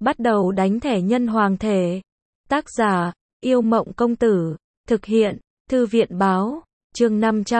bắt đầu đánh thẻ nhân hoàng thể. Tác giả, Yêu Mộng Công Tử. Thực hiện, Thư viện Báo. Chương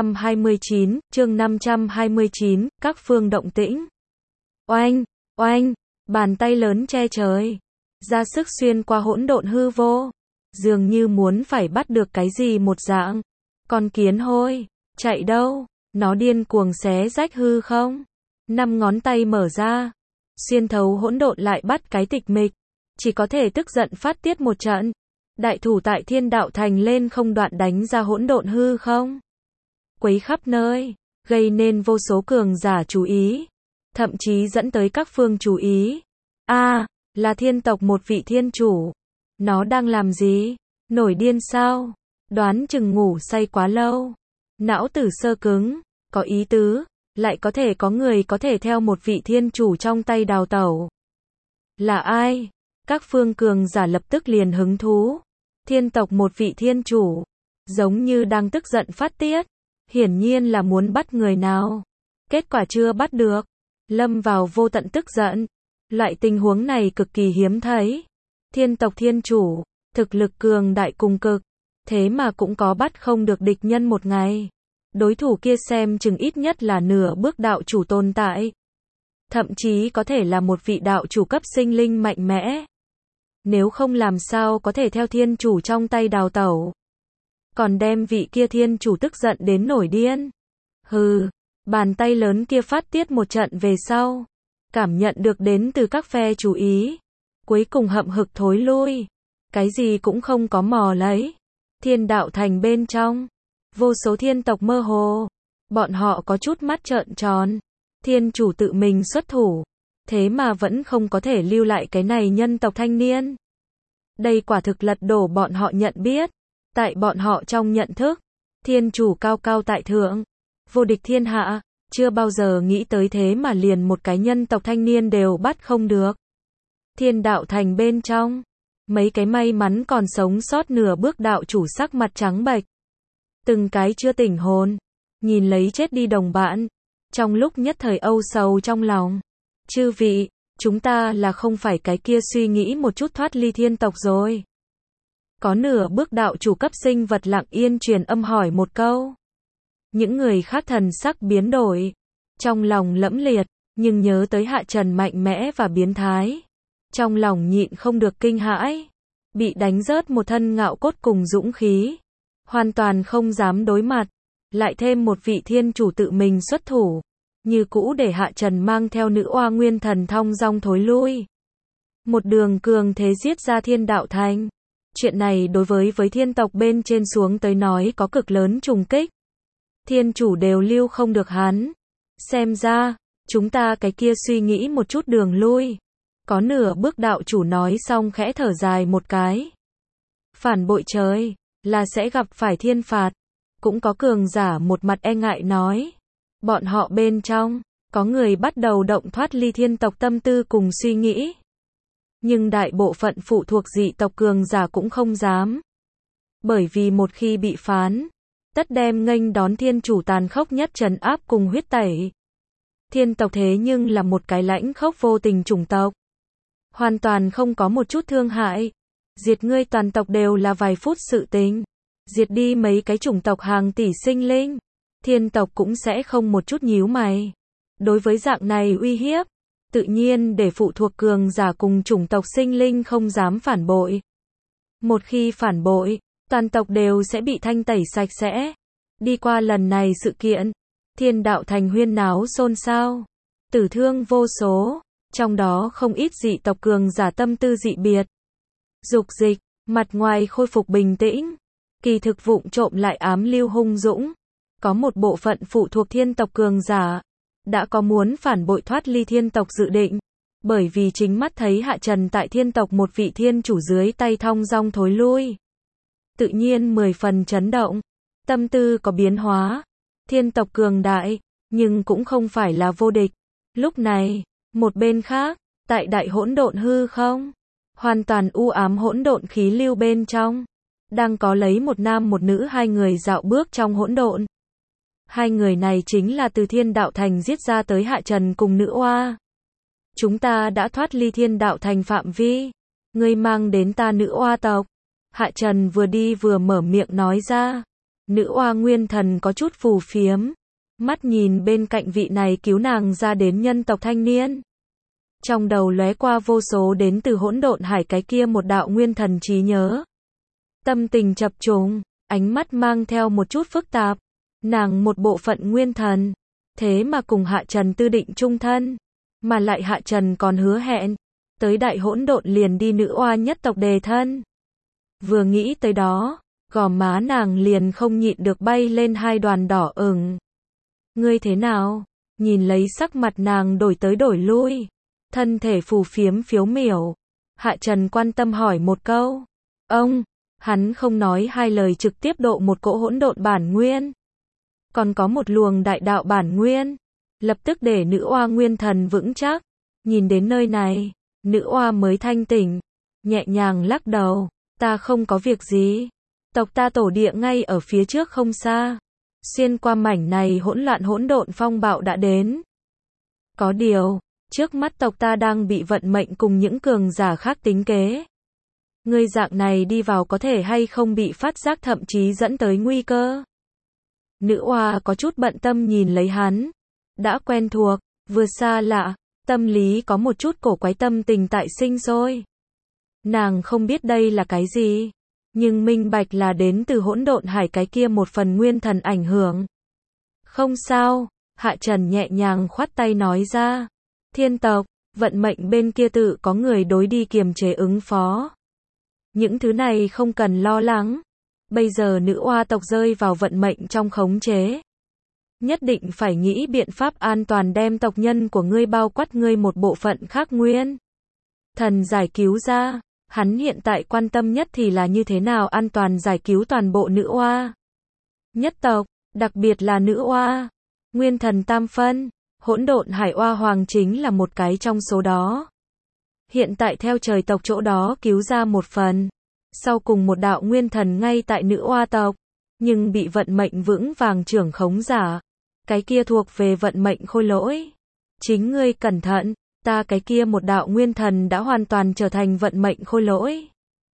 529, các phương động tĩnh. Oanh, oanh, bàn tay lớn che trời. Ra sức xuyên qua hỗn độn hư vô. Dường như muốn phải bắt được cái gì một dạng. Con kiến hôi, chạy đâu? Nó điên cuồng xé rách hư không? 5 ngón tay mở ra. Xuyên thấu hỗn độn lại bắt cái tịch mịch. Chỉ có thể tức giận phát tiết một trận. Đại thủ tại Thiên Đạo Thành lên không đoạn đánh ra hỗn độn hư không. Quấy khắp nơi, gây nên vô số cường giả chú ý. Thậm chí dẫn tới các phương chú ý. Là thiên tộc một vị thiên chủ. Nó đang làm gì? Nổi điên sao? Đoán chừng ngủ say quá lâu. Não tử sơ cứng, có ý tứ, lại có thể có người có thể theo một vị thiên chủ trong tay đào tẩu. Là ai? Các phương cường giả lập tức liền hứng thú. Thiên tộc một vị thiên chủ, giống như đang tức giận phát tiết, hiển nhiên là muốn bắt người nào. Kết quả chưa bắt được, lâm vào vô tận tức giận. Loại tình huống này cực kỳ hiếm thấy. Thiên tộc thiên chủ, thực lực cường đại cùng cực, thế mà cũng có bắt không được địch nhân một ngày. Đối thủ kia xem chừng ít nhất là nửa bước đạo chủ tồn tại. Thậm chí có thể là một vị đạo chủ cấp sinh linh mạnh mẽ. Nếu không làm sao có thể theo thiên chủ trong tay đào tẩu. Còn đem vị kia thiên chủ tức giận đến nổi điên. Bàn tay lớn kia phát tiết một trận về sau. Cảm nhận được đến từ các phe chú ý. Cuối cùng hậm hực thối lui. Cái gì cũng không có mò lấy. Thiên Đạo Thành bên trong. Vô số thiên tộc mơ hồ. Bọn họ có chút mắt trợn tròn. Thiên chủ tự mình xuất thủ. Thế mà vẫn không có thể lưu lại cái này nhân tộc thanh niên. Đây quả thực lật đổ bọn họ nhận biết. Tại bọn họ trong nhận thức. Thiên chủ cao cao tại thượng. Vô địch thiên hạ. Chưa bao giờ nghĩ tới thế mà liền một cái nhân tộc thanh niên đều bắt không được. Thiên Đạo Thành bên trong. Mấy cái may mắn còn sống sót nửa bước đạo chủ sắc mặt trắng bệch. Từng cái chưa tỉnh hồn. Nhìn lấy chết đi đồng bạn. Trong lúc nhất thời âu sầu trong lòng. Chư vị, chúng ta là không phải cái kia suy nghĩ một chút thoát ly thiên tộc rồi. Có nửa bước đạo chủ cấp sinh vật lặng yên truyền âm hỏi một câu. Những người khác thần sắc biến đổi. Trong lòng lẫm liệt, nhưng nhớ tới Hạ Trần mạnh mẽ và biến thái. Trong lòng nhịn không được kinh hãi. Bị đánh rớt một thân ngạo cốt cùng dũng khí. Hoàn toàn không dám đối mặt. Lại thêm một vị thiên chủ tự mình xuất thủ. Như cũ để Hạ Trần mang theo nữ oa nguyên thần thong dong thối lui. Một đường cường thế giết ra Thiên Đạo Thành. Chuyện này đối với thiên tộc bên trên xuống tới nói có cực lớn trùng kích. Thiên chủ đều lưu không được hắn. Xem ra, chúng ta cái kia suy nghĩ một chút đường lui. Có nửa bước đạo chủ nói xong khẽ thở dài một cái. Phản bội trời, là sẽ gặp phải thiên phạt. Cũng có cường giả một mặt e ngại nói. Bọn họ bên trong, có người bắt đầu động thoát ly thiên tộc tâm tư cùng suy nghĩ. Nhưng đại bộ phận phụ thuộc dị tộc cường giả cũng không dám. Bởi vì một khi bị phán, tất đem nghênh đón thiên chủ tàn khốc nhất trấn áp cùng huyết tẩy. Thiên tộc thế nhưng là một cái lãnh khốc vô tình chủng tộc. Hoàn toàn không có một chút thương hại. Diệt ngươi toàn tộc đều là vài phút sự tình. Diệt đi mấy cái chủng tộc hàng tỷ sinh linh. Thiên tộc cũng sẽ không một chút nhíu mày. Đối với dạng này uy hiếp, tự nhiên để phụ thuộc cường giả cùng chủng tộc sinh linh không dám phản bội. Một khi phản bội, toàn tộc đều sẽ bị thanh tẩy sạch sẽ. Đi qua lần này sự kiện, Thiên Đạo Thành huyên náo xôn xao, tử thương vô số, trong đó không ít dị tộc cường giả tâm tư dị biệt. Dục dịch, mặt ngoài khôi phục bình tĩnh, kỳ thực vụng trộm lại ám lưu hung dũng. Có một bộ phận phụ thuộc thiên tộc cường giả, đã có muốn phản bội thoát ly thiên tộc dự định. Bởi vì chính mắt thấy Hạ Trần tại thiên tộc một vị thiên chủ dưới tay thong dong thối lui. Tự nhiên 10 phần chấn động, tâm tư có biến hóa. Thiên tộc cường đại, nhưng cũng không phải là vô địch. Lúc này, một bên khác, tại đại hỗn độn hư không, hoàn toàn u ám hỗn độn khí lưu bên trong, đang có lấy một nam một nữ hai người dạo bước trong hỗn độn. Hai người này chính là từ Thiên Đạo Thành giết ra tới Hạ Trần cùng nữ oa. chúng ta đã thoát ly thiên đạo thành phạm vi. Ngươi mang đến ta nữ oa tộc. Hạ Trần vừa đi vừa mở miệng nói ra. Nữ oa nguyên thần có chút phù phiếm. Mắt nhìn bên cạnh vị này cứu nàng ra đến nhân tộc thanh niên. Trong đầu lóe qua vô số đến từ hỗn độn hải cái kia một đạo nguyên thần trí nhớ. Tâm tình chập trùng, ánh mắt mang theo một chút phức tạp. Nàng một bộ phận nguyên thần. Thế mà cùng Hạ Trần tư định chung thân. Mà lại Hạ Trần còn hứa hẹn. Tới đại hỗn độn liền đi nữ oa nhất tộc đề thân. Vừa nghĩ tới đó, gò má nàng liền không nhịn được bay lên hai đoàn đỏ ửng. Ngươi thế nào? Nhìn lấy sắc mặt nàng đổi tới đổi lui. Thân thể phù phiếm phiếu miểu. Hạ Trần quan tâm hỏi một câu. Ông, hắn không nói hai lời trực tiếp độ một cỗ hỗn độn bản nguyên. Còn có một luồng đại đạo bản nguyên. Lập tức để nữ oa nguyên thần vững chắc. Nhìn đến nơi này, nữ oa mới thanh tỉnh. Nhẹ nhàng lắc đầu. Ta không có việc gì. Tộc ta tổ địa ngay ở phía trước không xa. Xuyên qua mảnh này hỗn loạn hỗn độn phong bạo đã đến. Có điều, trước mắt tộc ta đang bị vận mệnh cùng những cường giả khác tính kế. Ngươi dạng này đi vào có thể hay không bị phát giác thậm chí dẫn tới nguy cơ. Nữ oa có chút bận tâm nhìn lấy hắn. Đã quen thuộc, vừa xa lạ, tâm lý có một chút cổ quái tâm tình tại sinh sôi. Nàng không biết đây là cái gì, nhưng minh bạch là đến từ hỗn độn hải cái kia một phần nguyên thần ảnh hưởng. Không sao, Hạ Trần nhẹ nhàng khoát tay nói ra. Thiên tộc, vận mệnh bên kia tự có người đối đi kiềm chế ứng phó. Những thứ này không cần lo lắng. Bây giờ nữ oa tộc rơi vào vận mệnh trong khống chế. Nhất định phải nghĩ biện pháp an toàn đem tộc nhân của ngươi bao quát ngươi một bộ phận khác nguyên thần giải cứu ra. Hắn hiện tại quan tâm nhất thì là như thế nào an toàn giải cứu toàn bộ nữ oa nhất tộc, đặc biệt là nữ oa nguyên thần tam phân. Hỗn độn hải oa hoàng chính là một cái trong số đó. Hiện tại theo trời tộc chỗ đó cứu ra một phần. Sau cùng một đạo nguyên thần ngay tại nữ oa tộc. Nhưng bị vận mệnh vững vàng trưởng khống giả. Cái kia thuộc về vận mệnh khôi lỗi. Chính ngươi cẩn thận, ta cái kia một đạo nguyên thần đã hoàn toàn trở thành vận mệnh khôi lỗi.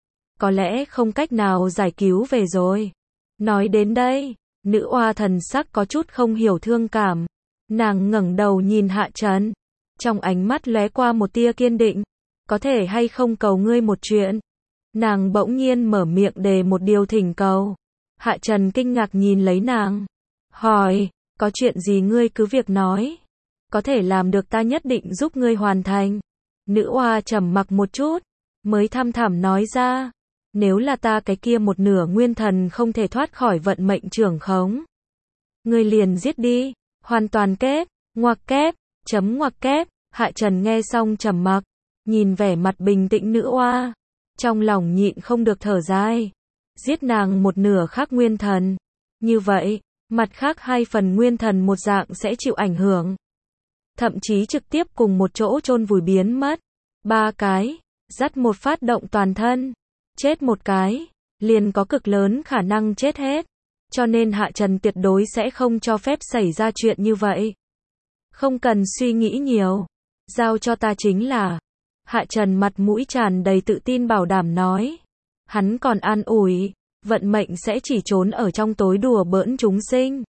Có lẽ không cách nào giải cứu về rồi. Nói đến đây, nữ oa thần sắc có chút không hiểu thương cảm. Nàng ngẩng đầu nhìn Hạ Trần. Trong ánh mắt lóe qua một tia kiên định. Có thể hay không cầu ngươi một chuyện. Nàng bỗng nhiên mở miệng đề một điều thỉnh cầu. Hạ Trần kinh ngạc nhìn lấy nàng. Hỏi, có chuyện gì ngươi cứ việc nói. Có thể làm được ta nhất định giúp ngươi hoàn thành. Nữ oa trầm mặc một chút. Mới thăm thẳm nói ra. Nếu là ta cái kia một nửa nguyên thần không thể thoát khỏi vận mệnh trưởng khống. Ngươi liền giết đi. Hoàn toàn kép, ngoặc kép, chấm ngoặc kép. Hạ Trần nghe xong trầm mặc. Nhìn vẻ mặt bình tĩnh nữ oa. Trong lòng nhịn không được thở dài. Giết nàng một nửa khác nguyên thần. Như vậy, mặt khác hai phần nguyên thần một dạng sẽ chịu ảnh hưởng. Thậm chí trực tiếp cùng một chỗ chôn vùi biến mất. Ba cái, dắt một phát động toàn thân. Chết một cái, liền có cực lớn khả năng chết hết. Cho nên Hạ Trần tuyệt đối sẽ không cho phép xảy ra chuyện như vậy. Không cần suy nghĩ nhiều. Giao cho ta chính là. Hạ Trần mặt mũi tràn đầy tự tin bảo đảm nói. Hắn còn an ủi. Vận mệnh sẽ chỉ trốn ở trong tối đùa bỡn chúng sinh.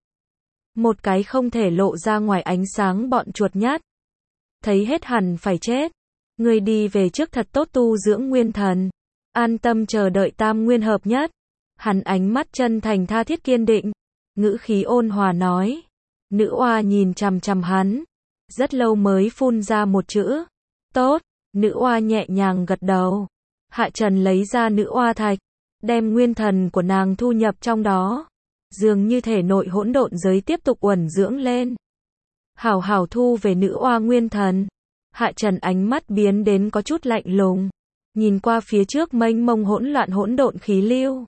Một cái không thể lộ ra ngoài ánh sáng bọn chuột nhát. Thấy hết hẳn phải chết. Ngươi đi về trước thật tốt tu dưỡng nguyên thần. An tâm chờ đợi tam nguyên hợp nhất. Hắn ánh mắt chân thành tha thiết kiên định. Ngữ khí ôn hòa nói. Nữ oa nhìn chằm chằm hắn. Rất lâu mới phun ra một chữ. Tốt. Nữ oa nhẹ nhàng gật đầu. Hạ Trần lấy ra nữ oa thạch. Đem nguyên thần của nàng thu nhập trong đó. Dường như thể nội hỗn độn giới tiếp tục uẩn dưỡng lên. Hảo hảo thu về nữ oa nguyên thần. Hạ Trần ánh mắt biến đến có chút lạnh lùng. Nhìn qua phía trước mênh mông hỗn loạn hỗn độn khí lưu.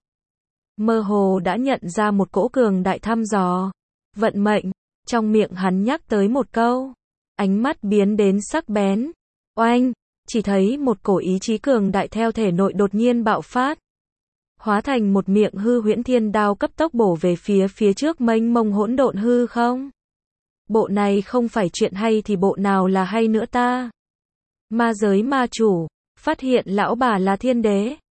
Mơ hồ đã nhận ra một cỗ cường đại thăm dò. Vận mệnh. Trong miệng hắn nhắc tới một câu. Ánh mắt biến đến sắc bén. Oanh. Chỉ thấy một cổ ý chí cường đại theo thể nội đột nhiên bạo phát. Hóa thành một miệng hư huyễn thiên đao cấp tốc bổ về phía trước mênh mông hỗn độn hư không. Bộ này không phải chuyện hay thì bộ nào là hay nữa ta. Ma giới ma chủ, phát hiện lão bà là thiên đế.